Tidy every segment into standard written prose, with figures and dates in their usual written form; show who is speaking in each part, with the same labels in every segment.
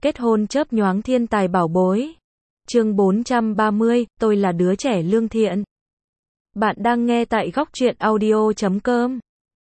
Speaker 1: Kết hôn chớp nhoáng thiên tài bảo bối. Chương 430, tôi là đứa trẻ lương thiện. Bạn đang nghe tại góc truyện audio.com.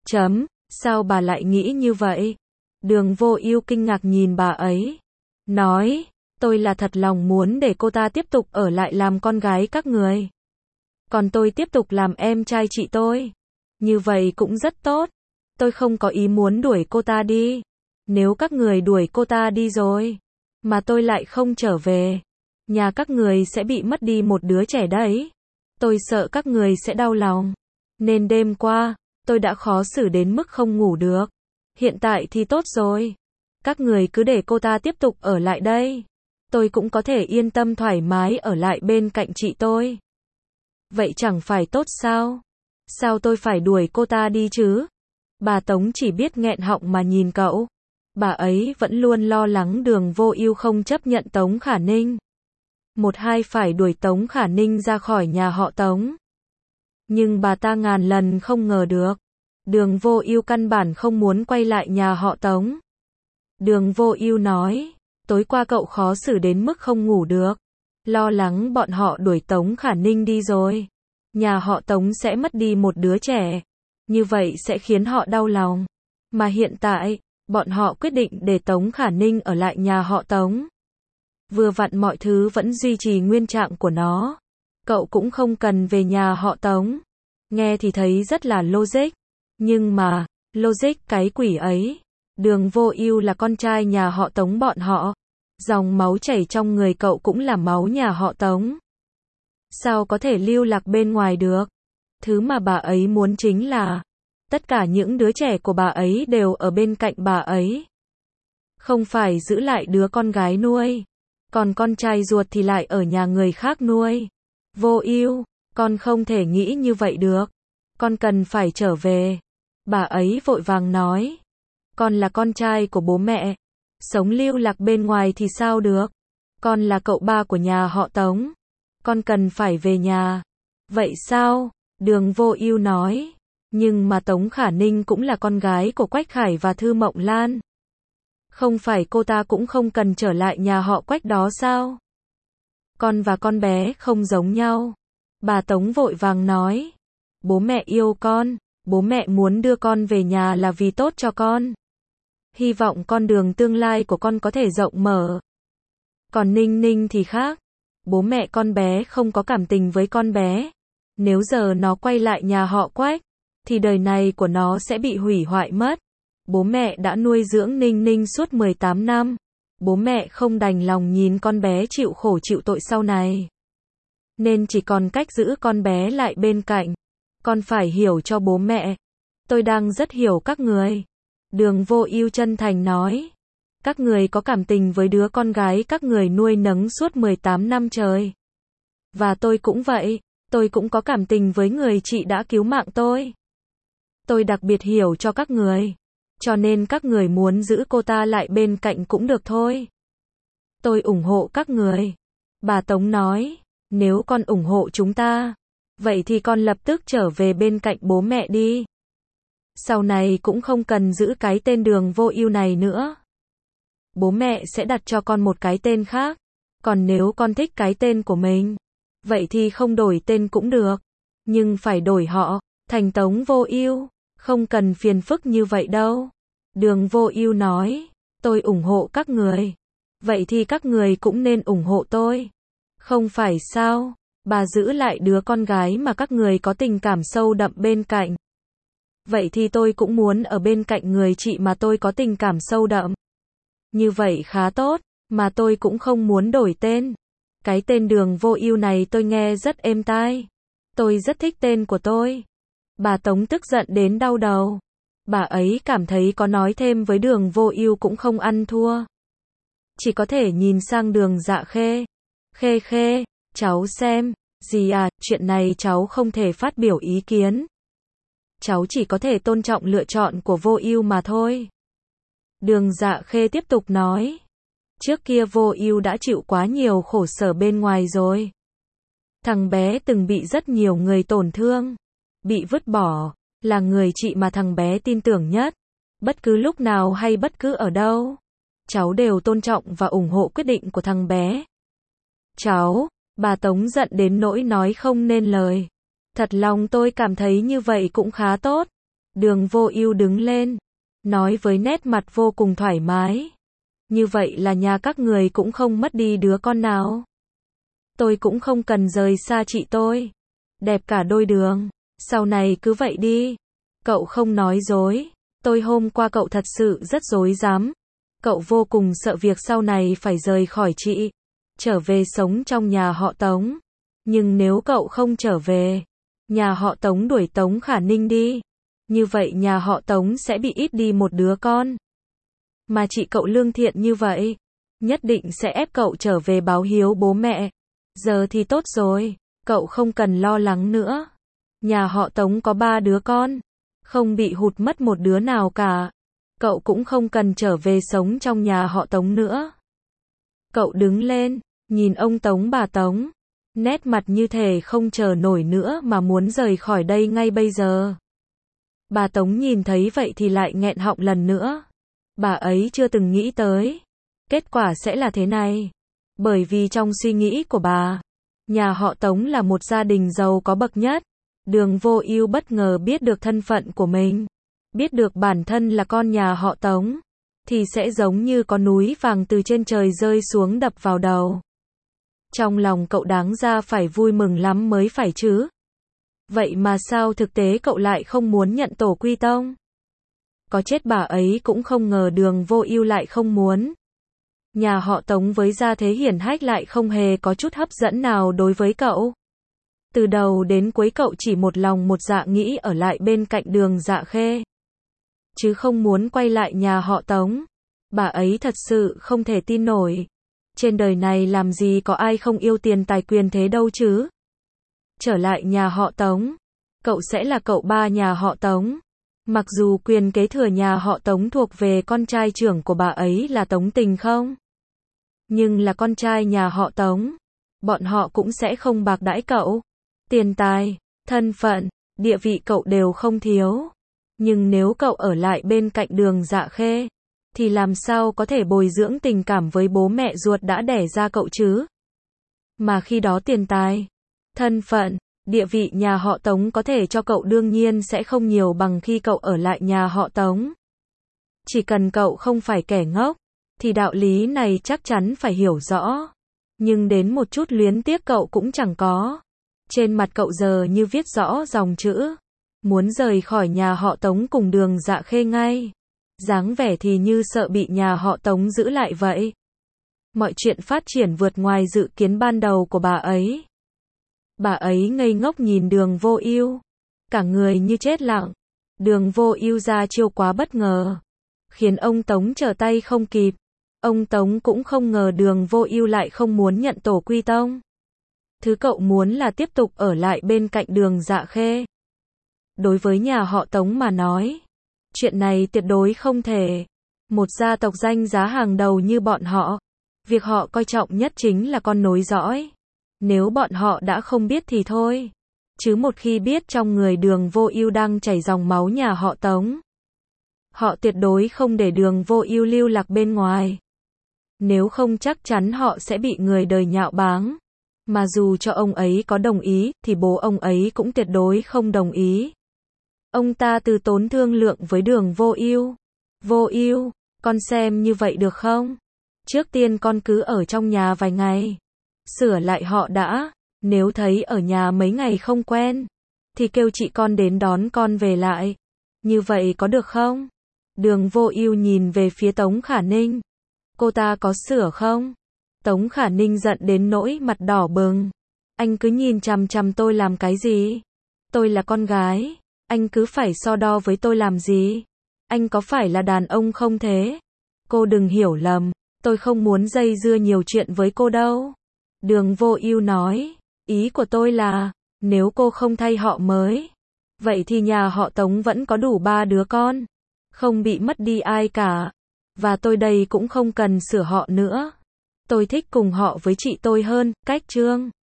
Speaker 1: Sao bà lại nghĩ như vậy? Đường Vô Ưu kinh ngạc nhìn bà ấy. Nói, tôi là thật lòng muốn để cô ta tiếp tục ở lại làm con gái các người. Còn tôi tiếp tục làm em trai chị tôi. Như vậy cũng rất tốt. Tôi không có ý muốn đuổi cô ta đi. Nếu các người đuổi cô ta đi rồi, mà tôi lại không trở về, nhà các người sẽ bị mất đi một đứa trẻ đấy. Tôi sợ các người sẽ đau lòng. Nên đêm qua, tôi đã khó xử đến mức không ngủ được. Hiện tại thì tốt rồi. Các người cứ để cô ta tiếp tục ở lại đây. Tôi cũng có thể yên tâm thoải mái ở lại bên cạnh chị tôi. Vậy chẳng phải tốt sao? Sao tôi phải đuổi cô ta đi chứ? Bà Tống chỉ biết nghẹn họng mà nhìn cậu. Bà ấy vẫn luôn lo lắng Đường Vô Ưu không chấp nhận Tống Khả Ninh. Một hai phải đuổi Tống Khả Ninh ra khỏi nhà họ Tống. Nhưng bà ta ngàn lần không ngờ được. Đường Vô Ưu căn bản không muốn quay lại nhà họ Tống. Đường Vô Ưu nói, tối qua cậu khó xử đến mức không ngủ được. Lo lắng bọn họ đuổi Tống Khả Ninh đi rồi. Nhà họ Tống sẽ mất đi một đứa trẻ. Như vậy sẽ khiến họ đau lòng. Mà hiện tại, bọn họ quyết định để Tống Khả Ninh ở lại nhà họ Tống. Vừa vặn mọi thứ vẫn duy trì nguyên trạng của nó. Cậu cũng không cần về nhà họ Tống. Nghe thì thấy rất là logic. Nhưng mà, logic cái quỷ ấy. Đường Vô Ưu là con trai nhà họ Tống bọn họ. Dòng máu chảy trong người cậu cũng là máu nhà họ Tống. Sao có thể lưu lạc bên ngoài được? Thứ mà bà ấy muốn chính là tất cả những đứa trẻ của bà ấy đều ở bên cạnh bà ấy. Không phải giữ lại đứa con gái nuôi. Còn con trai ruột thì lại ở nhà người khác nuôi. Vô Ưu, con không thể nghĩ như vậy được. Con cần phải trở về. Bà ấy vội vàng nói. Con là con trai của bố mẹ. Sống lưu lạc bên ngoài thì sao được? Con là cậu ba của nhà họ Tống. Con cần phải về nhà. Vậy sao? Đường Vô Ưu nói. Nhưng mà Tống Khả Ninh cũng là con gái của Quách Khải và Thư Mộng Lan. Không phải cô ta cũng không cần trở lại nhà họ Quách đó sao? Con và con bé không giống nhau. Bà Tống vội vàng nói. Bố mẹ yêu con. Bố mẹ muốn đưa con về nhà là vì tốt cho con. Hy vọng con đường tương lai của con có thể rộng mở. Còn Ninh Ninh thì khác. Bố mẹ con bé không có cảm tình với con bé. Nếu giờ nó quay lại nhà họ Quách, thì đời này của nó sẽ bị hủy hoại mất. Bố mẹ đã nuôi dưỡng Ninh Ninh suốt 18 năm. Bố mẹ không đành lòng nhìn con bé chịu khổ chịu tội sau này. Nên chỉ còn cách giữ con bé lại bên cạnh. Con phải hiểu cho bố mẹ. Tôi đang rất hiểu các người. Đường Vô Ưu chân thành nói. Các người có cảm tình với đứa con gái các người nuôi nấng suốt 18 năm trời. Và tôi cũng vậy. Tôi cũng có cảm tình với người chị đã cứu mạng tôi. Tôi đặc biệt hiểu cho các người. Cho nên các người muốn giữ cô ta lại bên cạnh cũng được thôi. Tôi ủng hộ các người. Bà Tống nói. Nếu con ủng hộ chúng ta, vậy thì con lập tức trở về bên cạnh bố mẹ đi. Sau này cũng không cần giữ cái tên Đường Vô Ưu này nữa. Bố mẹ sẽ đặt cho con một cái tên khác. Còn nếu con thích cái tên của mình, vậy thì không đổi tên cũng được. Nhưng phải đổi họ thành Tống Vô Ưu. Không cần phiền phức như vậy đâu. Đường Vô Ưu nói. Tôi ủng hộ các người. Vậy thì các người cũng nên ủng hộ tôi. Không phải sao? Bà giữ lại đứa con gái mà các người có tình cảm sâu đậm bên cạnh. Vậy thì tôi cũng muốn ở bên cạnh người chị mà tôi có tình cảm sâu đậm. Như vậy khá tốt, mà tôi cũng không muốn đổi tên. Cái tên Đường Vô Ưu này tôi nghe rất êm tai. Tôi rất thích tên của tôi. Bà Tống tức giận đến đau đầu. Bà ấy cảm thấy có nói thêm với Đường Vô Ưu cũng không ăn thua. Chỉ có thể nhìn sang Đường Dạ Khê. Khê Khê, cháu xem. Gì à, chuyện này cháu không thể phát biểu ý kiến. Cháu chỉ có thể tôn trọng lựa chọn của Vô Ưu mà thôi. Đường Dạ Khê tiếp tục nói. Trước kia Vô Ưu đã chịu quá nhiều khổ sở bên ngoài rồi. Thằng bé từng bị rất nhiều người tổn thương. Bị vứt bỏ. Là người chị mà thằng bé tin tưởng nhất. Bất cứ lúc nào hay bất cứ ở đâu. cháu đều tôn trọng và ủng hộ quyết định của thằng bé. Cháu, bà Tống giận đến nỗi nói không nên lời. Thật lòng tôi cảm thấy như vậy cũng khá tốt. Đường Vô Ưu đứng lên, nói với nét mặt vô cùng thoải mái. Như vậy là nhà các người cũng không mất đi đứa con nào. Tôi cũng không cần rời xa chị tôi. Đẹp cả đôi đường. Sau này cứ vậy đi. Cậu không nói dối. Tôi hôm qua cậu thật sự rất dối dám. Cậu vô cùng sợ việc sau này phải rời khỏi chị. Trở về sống trong nhà họ Tống. Nhưng nếu cậu không trở về, nhà họ Tống đuổi Tống Khả Ninh đi. Như vậy nhà họ Tống sẽ bị ít đi một đứa con. Mà chị cậu lương thiện như vậy, nhất định sẽ ép cậu trở về báo hiếu bố mẹ. Giờ thì tốt rồi, cậu không cần lo lắng nữa. Nhà họ Tống có 3 đứa con, không bị hụt mất một đứa nào cả. Cậu cũng không cần trở về sống trong nhà họ Tống nữa. Cậu đứng lên, nhìn ông Tống bà Tống, nét mặt như thể không chờ nổi nữa mà muốn rời khỏi đây ngay bây giờ. Bà Tống nhìn thấy vậy thì lại nghẹn họng lần nữa. Bà ấy chưa từng nghĩ tới kết quả sẽ là thế này. Bởi vì trong suy nghĩ của bà, nhà họ Tống là một gia đình giàu có bậc nhất. Đường Vô Ưu bất ngờ biết được thân phận của mình, biết được bản thân là con nhà họ Tống, thì sẽ giống như có núi vàng từ trên trời rơi xuống đập vào đầu. Trong lòng cậu đáng ra phải vui mừng lắm mới phải chứ. Vậy mà sao thực tế cậu lại không muốn nhận tổ quy tông? Có chết bà ấy cũng không ngờ Đường Vô Ưu lại không muốn. Nhà họ Tống với gia thế hiển hách lại không hề có chút hấp dẫn nào đối với cậu. Từ đầu đến cuối cậu chỉ một lòng một dạ nghĩ ở lại bên cạnh Đường Dạ Khê, chứ không muốn quay lại nhà họ Tống. Bà ấy thật sự không thể tin nổi. Trên đời này làm gì có ai không yêu tiền tài quyền thế đâu chứ. Trở lại nhà họ Tống, cậu sẽ là cậu ba nhà họ Tống. Mặc dù quyền kế thừa nhà họ Tống thuộc về con trai trưởng của bà ấy là Tống Tình không, nhưng là con trai nhà họ Tống, bọn họ cũng sẽ không bạc đãi cậu. Tiền tài, thân phận, địa vị cậu đều không thiếu. Nhưng nếu cậu ở lại bên cạnh Đường Dạ Khê, thì làm sao có thể bồi dưỡng tình cảm với bố mẹ ruột đã đẻ ra cậu chứ? Mà khi đó tiền tài, thân phận, địa vị nhà họ Tống có thể cho cậu đương nhiên sẽ không nhiều bằng khi cậu ở lại nhà họ Tống. Chỉ cần cậu không phải kẻ ngốc, thì đạo lý này chắc chắn phải hiểu rõ. Nhưng đến một chút luyến tiếc cậu cũng chẳng có. Trên mặt cậu giờ như viết rõ dòng chữ muốn rời khỏi nhà họ Tống cùng Đường Dạ Khê ngay. Dáng vẻ thì như sợ bị nhà họ Tống giữ lại vậy. Mọi chuyện phát triển vượt ngoài dự kiến ban đầu của bà ấy. Bà ấy ngây ngốc nhìn Đường Vô Ưu, cả người như chết lặng. Đường Vô Ưu ra chiêu quá bất ngờ, khiến ông Tống trở tay không kịp. Ông Tống cũng không ngờ Đường Vô Ưu lại không muốn nhận tổ quy tông. Thứ cậu muốn là tiếp tục ở lại bên cạnh Đường Dạ Khê. Đối với nhà họ Tống mà nói, chuyện này tuyệt đối không thể. Một gia tộc danh giá hàng đầu như bọn họ, việc họ coi trọng nhất chính là con nối dõi. Nếu bọn họ đã không biết thì thôi, chứ một khi biết trong người Đường Vô Ưu đang chảy dòng máu nhà họ Tống, họ tuyệt đối không để Đường Vô Ưu lưu lạc bên ngoài. Nếu không chắc chắn họ sẽ bị người đời nhạo báng. Mà dù cho ông ấy có đồng ý, thì bố ông ấy cũng tuyệt đối không đồng ý. Ông ta từ tốn thương lượng với Đường Vô Ưu. Vô Ưu, con xem như vậy được không? Trước tiên con cứ ở trong nhà vài ngày, sửa lại họ đã. Nếu thấy ở nhà mấy ngày không quen, thì kêu chị con đến đón con về lại. Như vậy có được không? Đường Vô Ưu nhìn về phía Tống Khả Ninh. Cô ta có sửa không? Tống Khả Ninh giận đến nỗi mặt đỏ bừng. Anh cứ nhìn chằm chằm tôi làm cái gì? Tôi là con gái, anh cứ phải so đo với tôi làm gì? Anh có phải là đàn ông không thế? Cô đừng hiểu lầm, tôi không muốn dây dưa nhiều chuyện với cô đâu. Đường Vô Ưu nói, ý của tôi là, nếu cô không thay họ mới, vậy thì nhà họ Tống vẫn có đủ 3 đứa con, không bị mất đi ai cả. Và tôi đây cũng không cần sửa họ nữa. Tôi thích cùng họ với chị tôi hơn, cách Trương.